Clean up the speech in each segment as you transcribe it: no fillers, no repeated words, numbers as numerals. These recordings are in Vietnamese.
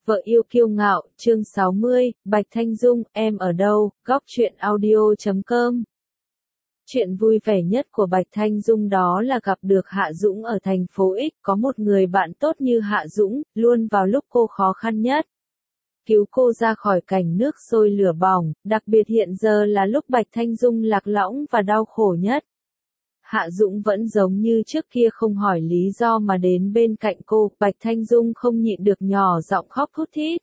Vợ yêu kiêu ngạo, chương 60, Bạch Thanh Dung, em ở đâu, góc truyện audio.com. Chuyện vui vẻ nhất của Bạch Thanh Dung đó là gặp được Hạ Dũng ở thành phố X, có một người bạn tốt như Hạ Dũng, luôn vào lúc cô khó khăn nhất. Cứu cô ra khỏi cảnh nước sôi lửa bỏng, đặc biệt hiện giờ là lúc Bạch Thanh Dung lạc lõng và đau khổ nhất. Hạ Dũng vẫn giống như trước kia không hỏi lý do mà đến bên cạnh cô, Bạch Thanh Dung không nhịn được nhỏ giọng khóc thút thít.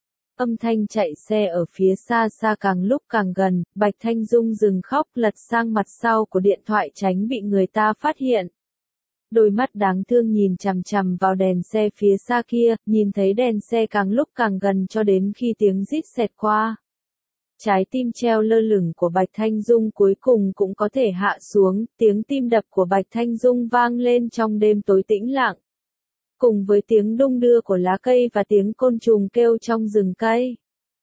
Âm thanh chạy xe ở phía xa xa càng lúc càng gần, Bạch Thanh Dung dừng khóc lật sang mặt sau của điện thoại tránh bị người ta phát hiện. Đôi mắt đáng thương nhìn chằm chằm vào đèn xe phía xa kia, nhìn thấy đèn xe càng lúc càng gần cho đến khi tiếng rít xẹt qua. Trái tim treo lơ lửng của Bạch Thanh Dung cuối cùng cũng có thể hạ xuống, tiếng tim đập của Bạch Thanh Dung vang lên trong đêm tối tĩnh lặng. Cùng với tiếng đung đưa của lá cây và tiếng côn trùng kêu trong rừng cây.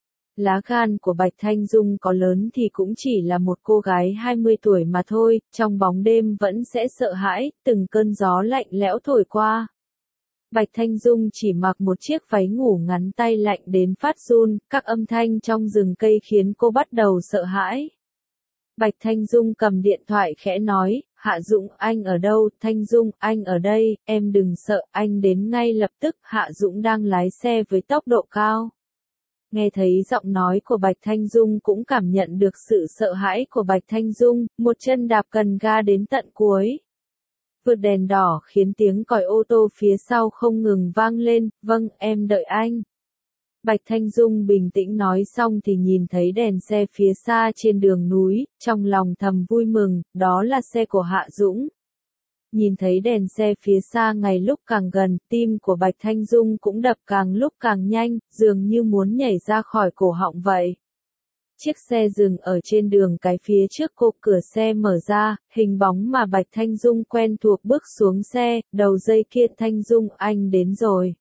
Lá gan của Bạch Thanh Dung có lớn thì cũng chỉ là một cô gái 20 tuổi mà thôi, trong bóng đêm vẫn sẽ sợ hãi, từng cơn gió lạnh lẽo thổi qua. Bạch Thanh Dung chỉ mặc một chiếc váy ngủ ngắn tay lạnh đến phát run, các âm thanh trong rừng cây khiến cô bắt đầu sợ hãi. Bạch Thanh Dung cầm điện thoại khẽ nói, Hạ Dũng anh ở đâu, Thanh Dung anh ở đây, em đừng sợ, anh đến ngay lập tức, Hạ Dũng đang lái xe với tốc độ cao. Nghe thấy giọng nói của Bạch Thanh Dung cũng cảm nhận được sự sợ hãi của Bạch Thanh Dung, một chân đạp cần ga đến tận cuối. Vượt đèn đỏ khiến tiếng còi ô tô phía sau không ngừng vang lên, vâng, em đợi anh. Bạch Thanh Dung bình tĩnh nói xong thì nhìn thấy đèn xe phía xa trên đường núi, trong lòng thầm vui mừng, đó là xe của Hạ Dũng. Nhìn thấy đèn xe phía xa ngày lúc càng gần, tim của Bạch Thanh Dung cũng đập càng lúc càng nhanh, dường như muốn nhảy ra khỏi cổ họng vậy. Chiếc xe dừng ở trên đường cái phía trước cô, cửa xe mở ra, hình bóng mà Bạch Thanh Dung quen thuộc bước xuống xe, đầu dây kia, Thanh Dung anh đến rồi.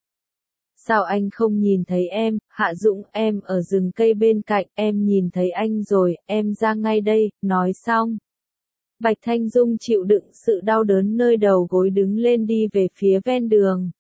Sao anh không nhìn thấy em, Hạ Dũng em ở rừng cây bên cạnh, em nhìn thấy anh rồi, em ra ngay đây, nói xong. Bạch Thanh Dung chịu đựng sự đau đớn nơi đầu gối đứng lên đi về phía ven đường.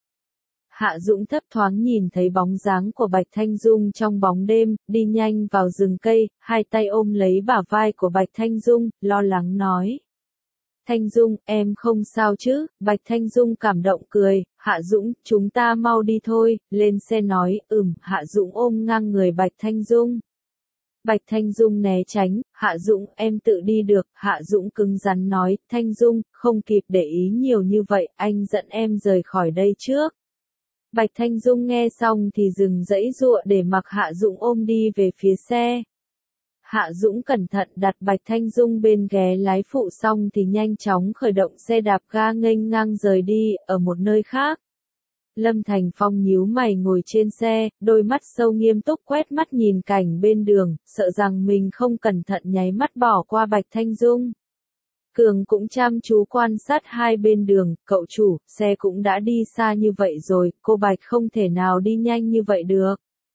Hạ Dũng thấp thoáng nhìn thấy bóng dáng của Bạch Thanh Dung trong bóng đêm, đi nhanh vào rừng cây, hai tay ôm lấy bả vai của Bạch Thanh Dung, lo lắng nói. Thanh Dung, em không sao chứ, Bạch Thanh Dung cảm động cười, Hạ Dũng, chúng ta mau đi thôi, lên xe nói, Hạ Dũng ôm ngang người Bạch Thanh Dung. Bạch Thanh Dung né tránh, Hạ Dũng, em tự đi được, Hạ Dũng cứng rắn nói, Thanh Dung, không kịp để ý nhiều như vậy, anh dẫn em rời khỏi đây trước. Bạch Thanh Dung nghe xong thì dừng giãy giụa để mặc Hạ Dũng ôm đi về phía xe. Hạ Dũng cẩn thận đặt Bạch Thanh Dung bên ghế lái phụ xong thì nhanh chóng khởi động xe đạp ga nghênh ngang rời đi, ở một nơi khác. Lâm Thành Phong nhíu mày ngồi trên xe, đôi mắt sâu nghiêm túc quét mắt nhìn cảnh bên đường, sợ rằng mình không cẩn thận nháy mắt bỏ qua Bạch Thanh Dung. Cường cũng chăm chú quan sát hai bên đường, cậu chủ, xe cũng đã đi xa như vậy rồi, cô Bạch không thể nào đi nhanh như vậy được.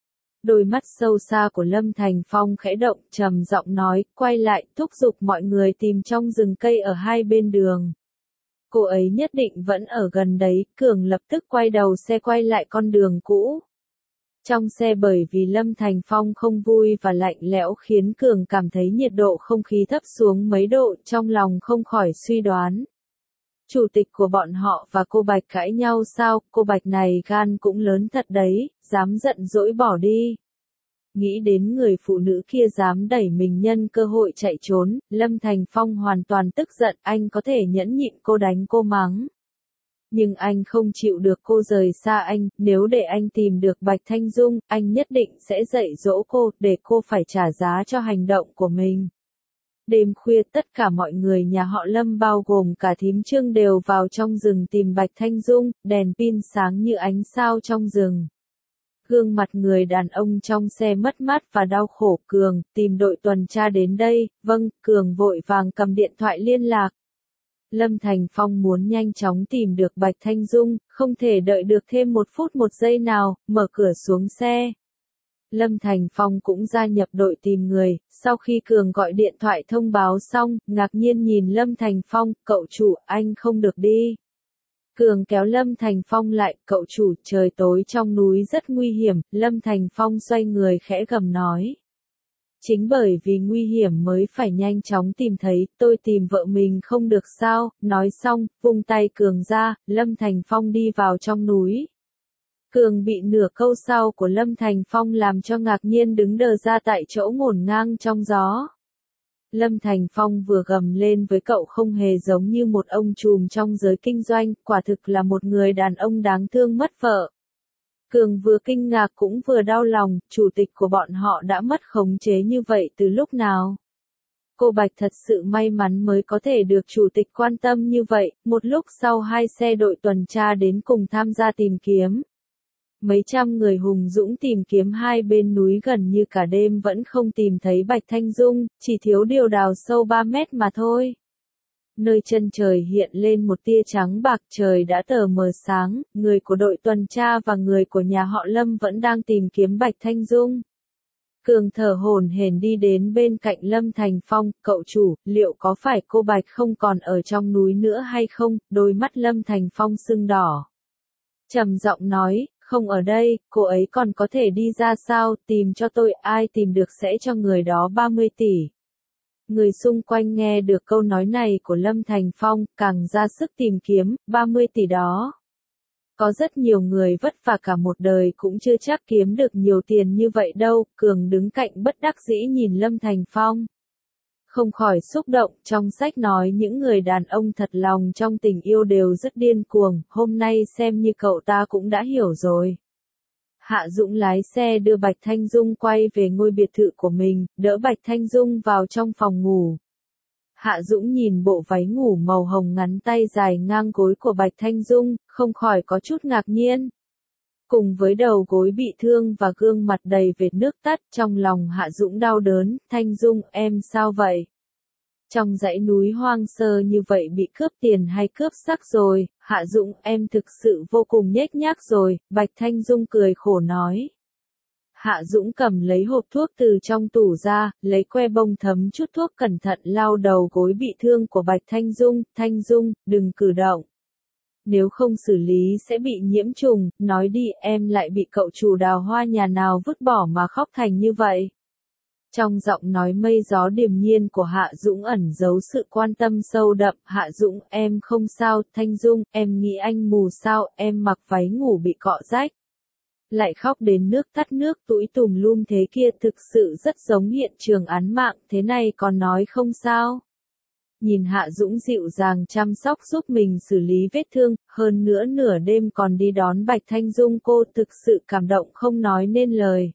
Đôi mắt sâu xa của Lâm Thành Phong khẽ động, trầm giọng nói, quay lại, thúc giục mọi người tìm trong rừng cây ở hai bên đường. Cô ấy nhất định vẫn ở gần đấy, Cường lập tức quay đầu xe quay lại con đường cũ. Trong xe bởi vì Lâm Thành Phong không vui và lạnh lẽo khiến Cường cảm thấy nhiệt độ không khí thấp xuống mấy độ, trong lòng không khỏi suy đoán. Chủ tịch của bọn họ và cô Bạch cãi nhau sao, cô Bạch này gan cũng lớn thật đấy, dám giận dỗi bỏ đi. Nghĩ đến người phụ nữ kia dám đẩy mình nhân cơ hội chạy trốn, Lâm Thành Phong hoàn toàn tức giận, anh có thể nhẫn nhịn cô đánh cô mắng. Nhưng anh không chịu được cô rời xa anh, nếu để anh tìm được Bạch Thanh Dung, anh nhất định sẽ dạy dỗ cô, để cô phải trả giá cho hành động của mình. Đêm khuya tất cả mọi người nhà họ Lâm bao gồm cả thím Trương đều vào trong rừng tìm Bạch Thanh Dung, đèn pin sáng như ánh sao trong rừng. Gương mặt người đàn ông trong xe mất mát và đau khổ, Cường, tìm đội tuần tra đến đây, vâng, Cường vội vàng cầm điện thoại liên lạc. Lâm Thành Phong muốn nhanh chóng tìm được Bạch Thanh Dung, không thể đợi được thêm một phút một giây nào, mở cửa xuống xe. Lâm Thành Phong cũng gia nhập đội tìm người, sau khi Cường gọi điện thoại thông báo xong, ngạc nhiên nhìn Lâm Thành Phong, cậu chủ, anh không được đi. Cường kéo Lâm Thành Phong lại, cậu chủ, trời tối trong núi rất nguy hiểm, Lâm Thành Phong xoay người khẽ gầm nói. Chính bởi vì nguy hiểm mới phải nhanh chóng tìm thấy, tôi tìm vợ mình không được sao, nói xong, vung tay Cường ra, Lâm Thành Phong đi vào trong núi. Cường bị nửa câu sau của Lâm Thành Phong làm cho ngạc nhiên đứng đờ ra tại chỗ ngổn ngang trong gió. Lâm Thành Phong vừa gầm lên với cậu không hề giống như một ông trùm trong giới kinh doanh, quả thực là một người đàn ông đáng thương mất vợ. Cường vừa kinh ngạc cũng vừa đau lòng, chủ tịch của bọn họ đã mất khống chế như vậy từ lúc nào? Cô Bạch thật sự may mắn mới có thể được chủ tịch quan tâm như vậy, một lúc sau hai xe đội tuần tra đến cùng tham gia tìm kiếm. Mấy trăm người hùng dũng tìm kiếm hai bên núi gần như cả đêm vẫn không tìm thấy Bạch Thanh Dung, chỉ thiếu điều đào sâu 3 mét mà thôi. Nơi chân trời hiện lên một tia trắng bạc, trời đã tờ mờ sáng, người của đội tuần tra và người của nhà họ Lâm vẫn đang tìm kiếm Bạch Thanh Dung. Cường thở hổn hển đi đến bên cạnh Lâm Thành Phong, cậu chủ, liệu có phải cô Bạch không còn ở trong núi nữa hay không? Đôi mắt Lâm Thành Phong sưng đỏ. Trầm giọng nói, không ở đây, cô ấy còn có thể đi ra sao, tìm cho tôi, ai tìm được sẽ cho người đó 30 tỷ. Người xung quanh nghe được câu nói này của Lâm Thành Phong, càng ra sức tìm kiếm, 30 tỷ đó. Có rất nhiều người vất vả cả một đời cũng chưa chắc kiếm được nhiều tiền như vậy đâu, Cường đứng cạnh bất đắc dĩ nhìn Lâm Thành Phong. Không khỏi xúc động, trong sách nói những người đàn ông thật lòng trong tình yêu đều rất điên cuồng, hôm nay xem như cậu ta cũng đã hiểu rồi. Hạ Dũng lái xe đưa Bạch Thanh Dung quay về ngôi biệt thự của mình, đỡ Bạch Thanh Dung vào trong phòng ngủ. Hạ Dũng nhìn bộ váy ngủ màu hồng ngắn tay dài ngang gối của Bạch Thanh Dung, không khỏi có chút ngạc nhiên. Cùng với đầu gối bị thương và gương mặt đầy vệt nước tắt, trong lòng Hạ Dũng đau đớn, Thanh Dung, em sao vậy? Trong dãy núi hoang sơ như vậy bị cướp tiền hay cướp sắc rồi, Hạ Dũng, em thực sự vô cùng nhếch nhác rồi, Bạch Thanh Dung cười khổ nói. Hạ Dũng cầm lấy hộp thuốc từ trong tủ ra, lấy que bông thấm chút thuốc cẩn thận lau đầu gối bị thương của Bạch Thanh Dung, đừng cử động. Nếu không xử lý sẽ bị nhiễm trùng, nói đi em lại bị cậu chủ đào hoa nhà nào vứt bỏ mà khóc thành như vậy. Trong giọng nói mây gió điềm nhiên của Hạ Dũng ẩn giấu sự quan tâm sâu đậm, Hạ Dũng, em không sao, Thanh Dung, em nghĩ anh mù sao, em mặc váy ngủ bị cọ rách. Lại khóc đến nước tắt nước tũi tùm lum thế kia thực sự rất giống hiện trường án mạng, thế này còn nói không sao. Nhìn Hạ Dũng dịu dàng chăm sóc giúp mình xử lý vết thương, hơn nữa nửa đêm còn đi đón Bạch Thanh Dung cô thực sự cảm động không nói nên lời.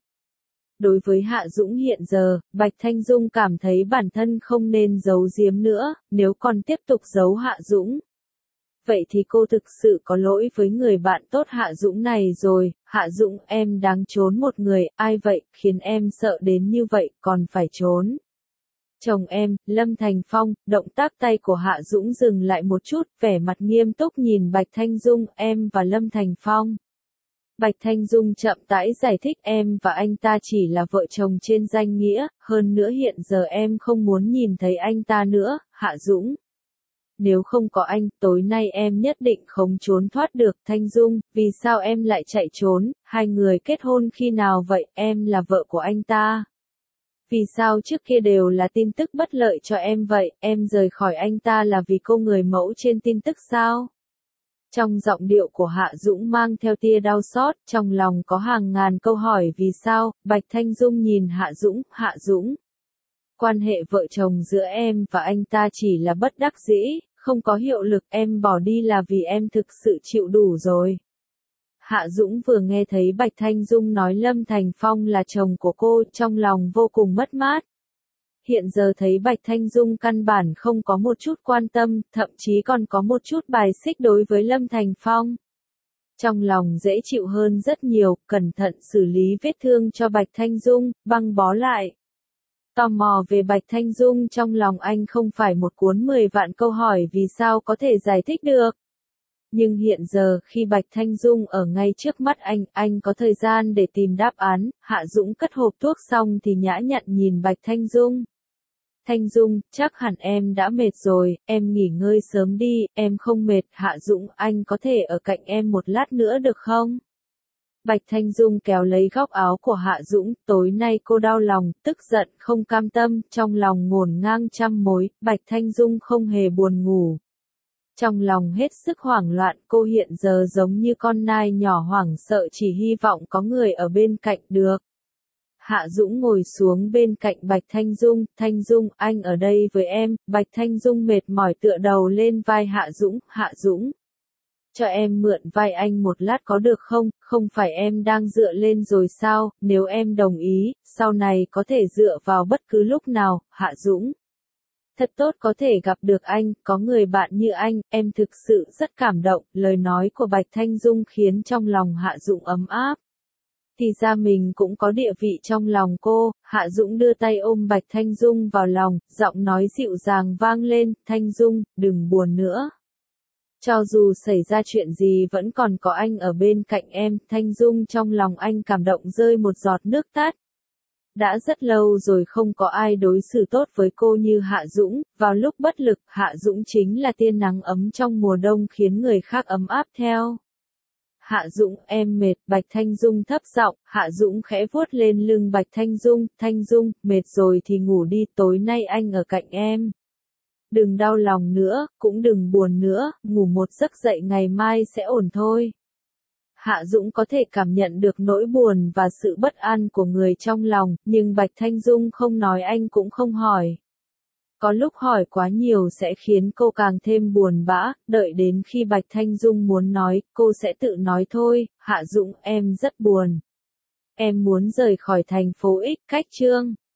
Đối với Hạ Dũng hiện giờ, Bạch Thanh Dung cảm thấy bản thân không nên giấu giếm nữa, nếu còn tiếp tục giấu Hạ Dũng. Vậy thì cô thực sự có lỗi với người bạn tốt Hạ Dũng này rồi, Hạ Dũng em đáng trốn một người, ai vậy, khiến em sợ đến như vậy, còn phải trốn. Chồng em, Lâm Thành Phong, động tác tay của Hạ Dũng dừng lại một chút, vẻ mặt nghiêm túc nhìn Bạch Thanh Dung, em và Lâm Thành Phong. Bạch Thanh Dung chậm rãi giải thích em và anh ta chỉ là vợ chồng trên danh nghĩa, hơn nữa hiện giờ em không muốn nhìn thấy anh ta nữa, Hạ Dũng. Nếu không có anh, tối nay em nhất định không trốn thoát được, Thanh Dung, vì sao em lại chạy trốn, hai người kết hôn khi nào vậy, em là vợ của anh ta. Vì sao trước kia đều là tin tức bất lợi cho em vậy, em rời khỏi anh ta là vì cô người mẫu trên tin tức sao? Trong giọng điệu của Hạ Dũng mang theo tia đau xót, trong lòng có hàng ngàn câu hỏi vì sao, Bạch Thanh Dung nhìn Hạ Dũng. Quan hệ vợ chồng giữa em và anh ta chỉ là bất đắc dĩ, không có hiệu lực, em bỏ đi là vì em thực sự chịu đủ rồi. Hạ Dũng vừa nghe thấy Bạch Thanh Dung nói Lâm Thành Phong là chồng của cô, trong lòng vô cùng mất mát. Hiện giờ thấy Bạch Thanh Dung căn bản không có một chút quan tâm, thậm chí còn có một chút bài xích đối với Lâm Thành Phong. Trong lòng dễ chịu hơn rất nhiều, cẩn thận xử lý vết thương cho Bạch Thanh Dung, băng bó lại. Tò mò về Bạch Thanh Dung trong lòng anh không phải một cuốn 10 vạn câu hỏi vì sao có thể giải thích được. Nhưng hiện giờ khi Bạch Thanh Dung ở ngay trước mắt anh có thời gian để tìm đáp án, Hạ Dũng cất hộp thuốc xong thì nhã nhặn nhìn Bạch Thanh Dung. Thanh Dung, chắc hẳn em đã mệt rồi, em nghỉ ngơi sớm đi, em không mệt. Hạ Dũng, anh có thể ở cạnh em một lát nữa được không? Bạch Thanh Dung kéo lấy góc áo của Hạ Dũng, tối nay cô đau lòng, tức giận, không cam tâm, trong lòng ngổn ngang trăm mối. Bạch Thanh Dung không hề buồn ngủ. Trong lòng hết sức hoảng loạn, cô hiện giờ giống như con nai nhỏ hoảng sợ chỉ hy vọng có người ở bên cạnh được. Hạ Dũng ngồi xuống bên cạnh Bạch Thanh Dung, anh ở đây với em. Bạch Thanh Dung mệt mỏi tựa đầu lên vai Hạ Dũng. Cho em mượn vai anh một lát có được không, không phải em đang dựa lên rồi sao, nếu em đồng ý, sau này có thể dựa vào bất cứ lúc nào. Hạ Dũng. Thật tốt có thể gặp được anh, có người bạn như anh, em thực sự rất cảm động. Lời nói của Bạch Thanh Dung khiến trong lòng Hạ Dũng ấm áp. Thì ra mình cũng có địa vị trong lòng cô. Hạ Dũng đưa tay ôm Bạch Thanh Dung vào lòng, giọng nói dịu dàng vang lên, Thanh Dung, đừng buồn nữa. Cho dù xảy ra chuyện gì vẫn còn có anh ở bên cạnh em. Thanh Dung, trong lòng anh cảm động rơi một giọt nước mắt. Đã rất lâu rồi không có ai đối xử tốt với cô như Hạ Dũng. Vào lúc bất lực, Hạ Dũng chính là tia nắng ấm trong mùa đông khiến người khác ấm áp theo. Hạ Dũng, em mệt. Bạch Thanh Dung thấp giọng. Hạ Dũng khẽ vuốt lên lưng Bạch Thanh Dung, mệt rồi thì ngủ đi, tối nay anh ở cạnh em. Đừng đau lòng nữa, cũng đừng buồn nữa, ngủ một giấc dậy ngày mai sẽ ổn thôi. Hạ Dũng có thể cảm nhận được nỗi buồn và sự bất an của người trong lòng, nhưng Bạch Thanh Dung không nói anh cũng không hỏi. Có lúc hỏi quá nhiều sẽ khiến cô càng thêm buồn bã, đợi đến khi Bạch Thanh Dung muốn nói, cô sẽ tự nói thôi. Hạ Dũng, em rất buồn. Em muốn rời khỏi thành phố X cách Trương.